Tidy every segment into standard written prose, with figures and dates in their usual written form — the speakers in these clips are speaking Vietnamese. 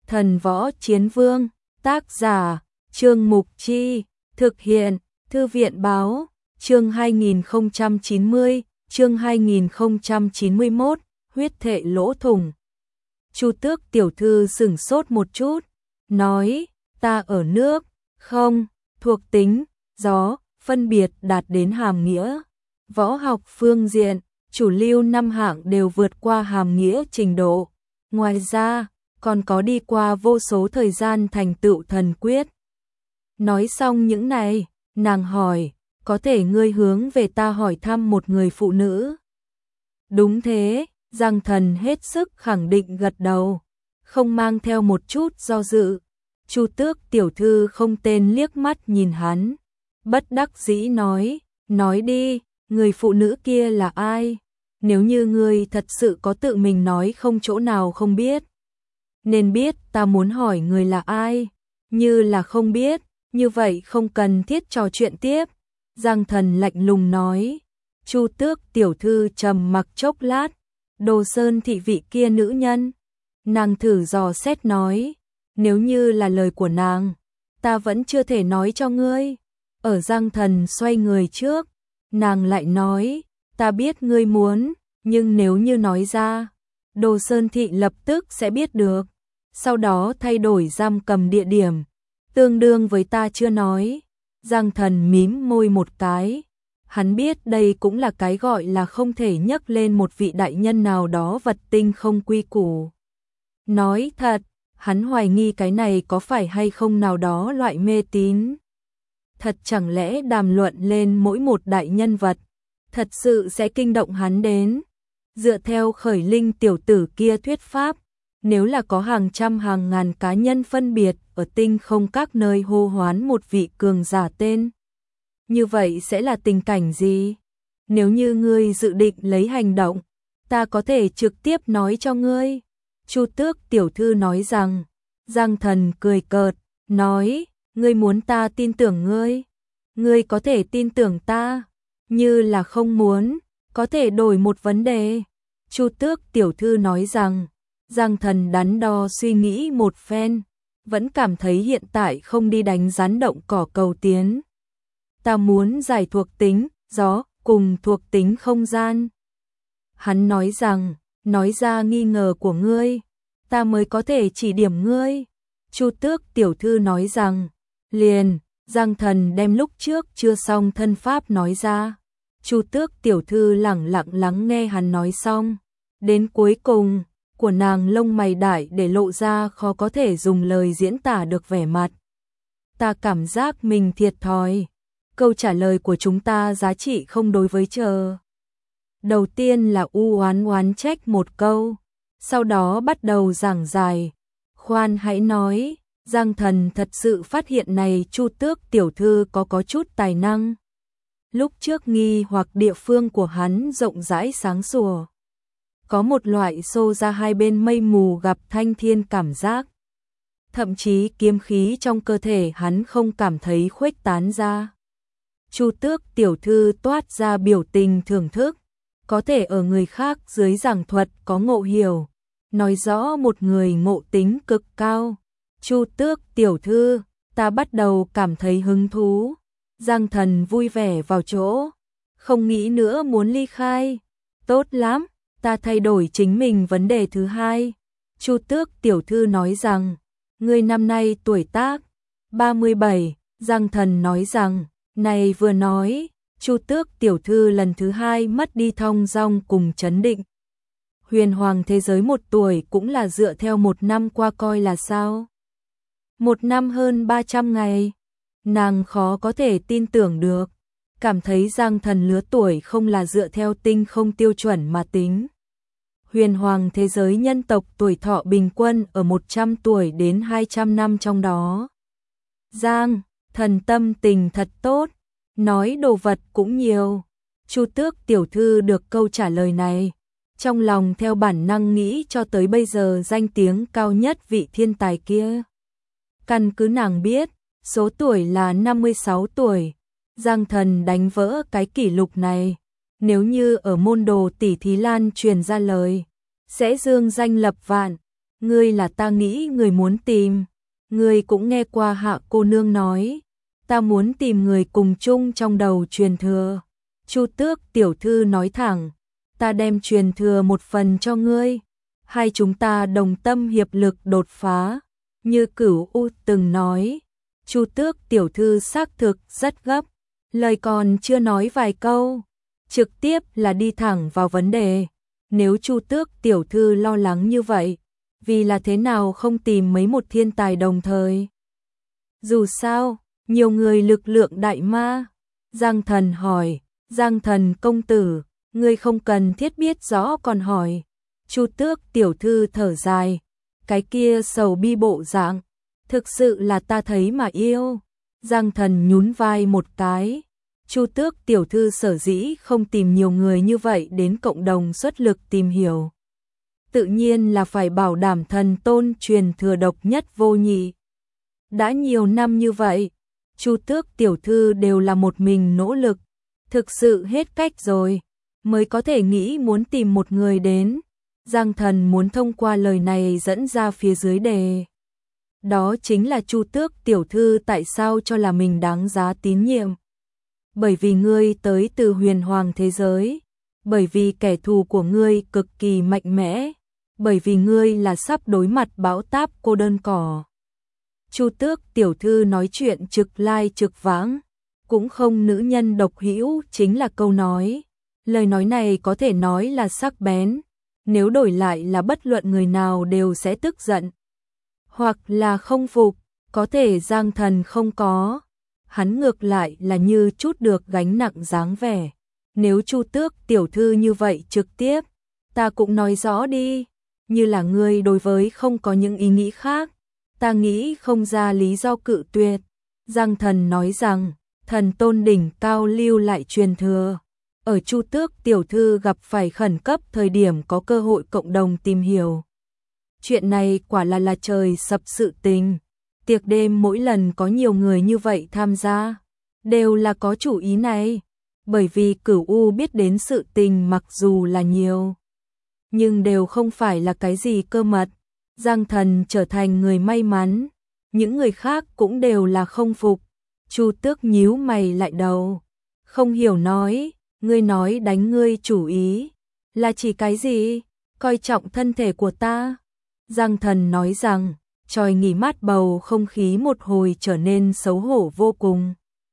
Thần Võ Chiến Vương, tác giả, Trương Mục Chi, thực hiện, Thư viện Báo, chương 2090, chương 2091, huyết thệ lỗ thủng. Chu Tước tiểu thư sửng sốt một chút, nói, ta ở nước, không, thuộc tính, gió, phân biệt đạt đến hàm nghĩa. Võ học phương diện, chủ lưu 5 hạng đều vượt qua hàm nghĩa trình độ. Ngoài ra, còn có đi qua vô số thời gian thành tựu thần quyết. Nói xong những này, nàng hỏi, có thể ngươi hướng về ta hỏi thăm một người phụ nữ? Đúng thế, Giang Thần hết sức khẳng định gật đầu, không mang theo một chút do dự. Chu Tước tiểu thư không tên liếc mắt nhìn hắn, bất đắc dĩ nói đi, người phụ nữ kia là ai? Nếu như ngươi thật sự có tự mình nói không chỗ nào không biết. Nên biết ta muốn hỏi người là ai, như là không biết, như vậy không cần thiết trò chuyện tiếp. Giang Thần lạnh lùng nói. Chu Tước tiểu thư trầm mặc chốc lát, Đồ Sơn thị vị kia nữ nhân. Nàng thử dò xét nói, nếu như là lời của nàng, ta vẫn chưa thể nói cho ngươi. Ở Giang Thần xoay người trước, nàng lại nói, ta biết ngươi muốn, nhưng nếu như nói ra, Đồ Sơn thị lập tức sẽ biết được, sau đó thay đổi giam cầm địa điểm, tương đương với ta chưa nói. Giang Thần mím môi một cái, hắn biết đây cũng là cái gọi là không thể nhắc lên một vị đại nhân nào đó vật tinh không quy củ. Nói thật, hắn hoài nghi cái này có phải hay không nào đó loại mê tín. Thật chẳng lẽ đàm luận lên mỗi một đại nhân vật, thật sự sẽ kinh động hắn đến. Dựa theo Khởi Linh tiểu tử kia thuyết pháp, nếu là có hàng trăm hàng ngàn cá nhân phân biệt ở tinh không các nơi hô hoán một vị cường giả tên, như vậy sẽ là tình cảnh gì? Nếu như ngươi dự định lấy hành động, ta có thể trực tiếp nói cho ngươi. Chu Tước tiểu thư nói rằng. Giang Thần cười cợt, nói, ngươi muốn ta tin tưởng ngươi? Ngươi có thể tin tưởng ta, như là không muốn, có thể đổi một vấn đề. Chu Tước tiểu thư nói rằng. Giang Thần đắn đo suy nghĩ một phen, vẫn cảm thấy hiện tại không đi đánh rắn động cỏ cầu tiến. Ta muốn giải thuộc tính gió cùng thuộc tính không gian. Hắn nói rằng, nói ra nghi ngờ của ngươi, ta mới có thể chỉ điểm ngươi. Chu Tước tiểu thư nói rằng, liền. Giang Thần đem lúc trước chưa xong thân pháp nói ra. Chu Tước tiểu thư lẳng lặng lắng nghe hắn nói xong, đến cuối cùng của nàng lông mày đại để lộ ra khó có thể dùng lời diễn tả được vẻ mặt. Ta cảm giác mình thiệt thòi. Câu trả lời của chúng ta giá trị không đối với chờ. Đầu tiên là oán trách một câu, sau đó bắt đầu giảng giải. Khoan hãy nói, Giang Thần thật sự phát hiện này Chu Tước tiểu thư có chút tài năng. Lúc trước nghi hoặc địa phương của hắn rộng rãi sáng sủa. Có một loại xô ra hai bên mây mù gặp thanh thiên cảm giác. Thậm chí kiếm khí trong cơ thể hắn không cảm thấy khuếch tán ra. Chu Tước tiểu thư toát ra biểu tình thưởng thức, có thể ở người khác dưới giảng thuật có ngộ hiểu, nói rõ một người ngộ tính cực cao. Chu Tước tiểu thư, ta bắt đầu cảm thấy hứng thú. Giang Thần vui vẻ vào chỗ, không nghĩ nữa muốn ly khai. Tốt lắm, ta thay đổi chính mình vấn đề thứ hai. Chu Tước tiểu thư nói rằng, ngươi năm nay tuổi tác 37. Giang Thần nói rằng, này vừa nói, Chu Tước tiểu thư lần thứ hai mất đi thong dong cùng chấn định. Huyền hoàng thế giới 1 tuổi cũng là dựa theo 1 năm qua coi là sao? 1 năm hơn 300 ngày. Nàng khó có thể tin tưởng được, cảm thấy Giang Thần lứa tuổi không là dựa theo tinh không tiêu chuẩn mà tính. Huyền hoàng thế giới nhân tộc tuổi thọ bình quân ở 100 tuổi đến 200 năm trong đó. Giang Thần tâm tình thật tốt, nói đồ vật cũng nhiều. Chu Tước tiểu thư được câu trả lời này, trong lòng theo bản năng nghĩ cho tới bây giờ danh tiếng cao nhất vị thiên tài kia. Căn cứ nàng biết, số tuổi là 56 tuổi. Giang Thần đánh vỡ cái kỷ lục này. Nếu như ở môn đồ tỷ thí lan truyền ra lời, sẽ dương danh lập vạn. Ngươi là ta nghĩ người muốn tìm. Ngươi cũng nghe qua Hạ cô nương nói, ta muốn tìm người cùng chung trong đầu truyền thừa. Chu Tước tiểu thư nói thẳng, ta đem truyền thừa một phần cho ngươi, hai chúng ta đồng tâm hiệp lực đột phá. Như Cửu U từng nói, Chu Tước tiểu thư xác thực rất gấp, lời còn chưa nói vài câu, trực tiếp là đi thẳng vào vấn đề. Nếu Chu Tước tiểu thư lo lắng như vậy, vì là thế nào không tìm mấy một thiên tài đồng thời? Dù sao, nhiều người lực lượng đại ma. Giang Thần hỏi, Giang Thần công tử, ngươi không cần thiết biết rõ còn hỏi. Chu Tước tiểu thư thở dài, cái kia sầu bi bộ dạng, thực sự là ta thấy mà yêu. Giang Thần nhún vai một cái. Chu Tước tiểu thư sở dĩ không tìm nhiều người như vậy đến cộng đồng xuất lực tìm hiểu, tự nhiên là phải bảo đảm thần tôn truyền thừa độc nhất vô nhị. Đã nhiều năm như vậy, Chu Tước tiểu thư đều là một mình nỗ lực, thực sự hết cách rồi, mới có thể nghĩ muốn tìm một người đến. Giang Thần muốn thông qua lời này dẫn ra phía dưới đề. Đó chính là Chu Tước tiểu thư tại sao cho là mình đáng giá tín nhiệm. Bởi vì ngươi tới từ huyền hoàng thế giới, bởi vì kẻ thù của ngươi cực kỳ mạnh mẽ, bởi vì ngươi là sắp đối mặt bão táp cô đơn cỏ. Chu Tước tiểu thư nói chuyện trực lai trực vãng, cũng không nữ nhân độc hữu chính là câu nói. Lời nói này có thể nói là sắc bén, nếu đổi lại là bất luận người nào đều sẽ tức giận, hoặc là không phục, có thể Giang Thần không có. Hắn ngược lại là như chút được gánh nặng dáng vẻ. Nếu Chu Tước tiểu thư như vậy trực tiếp, ta cũng nói rõ đi, như là ngươi đối với không có những ý nghĩ khác, ta nghĩ không ra lý do cự tuyệt. Giang Thần nói rằng, thần tôn đỉnh cao lưu lại truyền thừa, ở Chu Tước tiểu thư gặp phải khẩn cấp thời điểm có cơ hội cộng đồng tìm hiểu. Chuyện này quả là trời sập sự tình. Tiệc đêm mỗi lần có nhiều người như vậy tham gia, đều là có chủ ý này, bởi vì Cửu U biết đến sự tình mặc dù là nhiều, nhưng đều không phải là cái gì cơ mật. Giang Thần trở thành người may mắn, những người khác cũng đều là không phục. Chu Tước nhíu mày lại đầu, không hiểu nói, ngươi nói đánh ngươi chủ ý, là chỉ cái gì? Coi trọng thân thể của ta. Giang Thần nói rằng, tròi nghỉ mát bầu không khí một hồi trở nên xấu hổ vô cùng.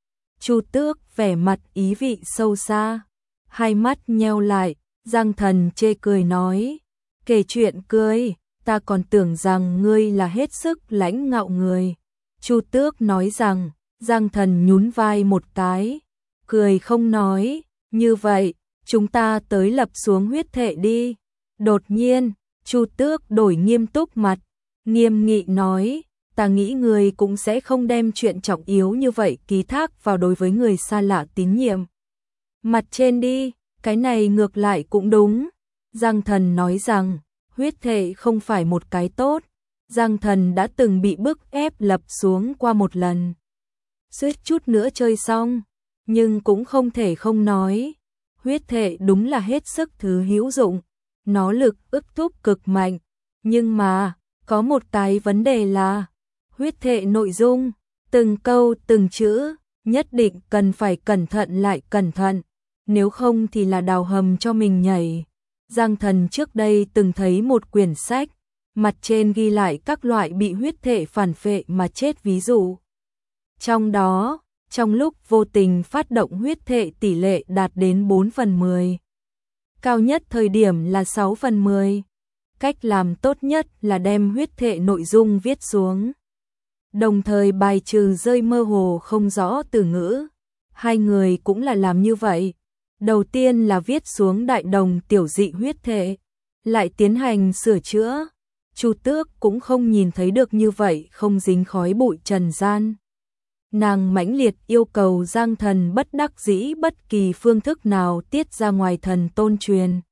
Chu Tước vẻ mặt ý vị sâu xa, hai mắt nheo lại. Giang Thần chê cười nói, kể chuyện cười, ta còn tưởng rằng ngươi là hết sức lãnh ngạo người. Chu Tước nói rằng, Giang Thần nhún vai một cái, cười không nói, như vậy, chúng ta tới lập xuống huyết thệ đi. Đột nhiên, Chu Tước đổi nghiêm túc mặt, nghiêm nghị nói, ta nghĩ người cũng sẽ không đem chuyện trọng yếu như vậy ký thác vào đối với người xa lạ tín nhiệm. Mặt trên đi, cái này ngược lại cũng đúng. Giang Thần nói rằng, huyết thệ không phải một cái tốt. Giang Thần đã từng bị bức ép lập xuống qua một lần, suýt chút nữa chơi xong, nhưng cũng không thể không nói. Huyết thệ đúng là hết sức thứ hữu dụng, nó lực ức thúc cực mạnh, nhưng mà có một cái vấn đề là huyết thệ nội dung, từng câu từng chữ, nhất định cần phải cẩn thận lại cẩn thận, nếu không thì là đào hầm cho mình nhảy. Giang Thần trước đây từng thấy một quyển sách, mặt trên ghi lại các loại bị huyết thệ phản phệ mà chết ví dụ. Trong đó, trong lúc vô tình phát động huyết thệ tỷ lệ đạt đến 4/10. Cao nhất thời điểm là 6/10. Cách làm tốt nhất là đem huyết thệ nội dung viết xuống, đồng thời bài trừ rơi mơ hồ không rõ từ ngữ. Hai người cũng là làm như vậy. Đầu tiên là viết xuống đại đồng tiểu dị huyết thệ, lại tiến hành sửa chữa. Chu Tước cũng không nhìn thấy được như vậy không dính khói bụi trần gian. Nàng mãnh liệt yêu cầu Giang Thần bất đắc dĩ bất kỳ phương thức nào tiết ra ngoài thần tôn truyền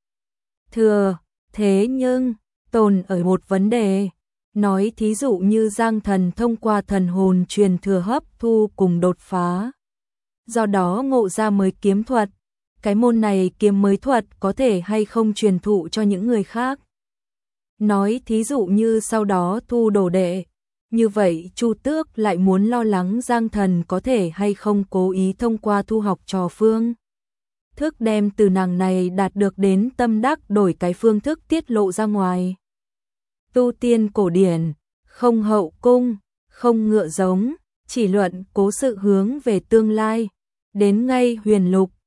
thừa. Thế nhưng, tồn ở một vấn đề, nói thí dụ như Giang Thần thông qua thần hồn truyền thừa hấp thu cùng đột phá, do đó ngộ ra mới kiếm thuật. Cái môn này kiếm mới thuật có thể hay không truyền thụ cho những người khác. Nói thí dụ như sau đó thu đồ đệ, như vậy Chu Tước lại muốn lo lắng Giang Thần có thể hay không cố ý thông qua thu học trò phương thức đem từ nàng này đạt được đến tâm đắc đổi cái phương thức tiết lộ ra ngoài. Tu tiên cổ điển, không hậu cung, không ngựa giống, chỉ luận cố sự hướng về tương lai, đến ngay huyền lục,